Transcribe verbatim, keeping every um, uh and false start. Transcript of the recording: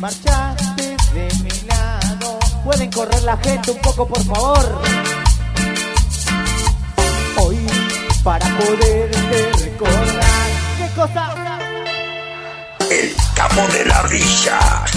marchaste de mi lado. Pueden correr la gente un poco, por favor. Hoy, para poderte recordar. ¿Qué cosa? El capo de la risa.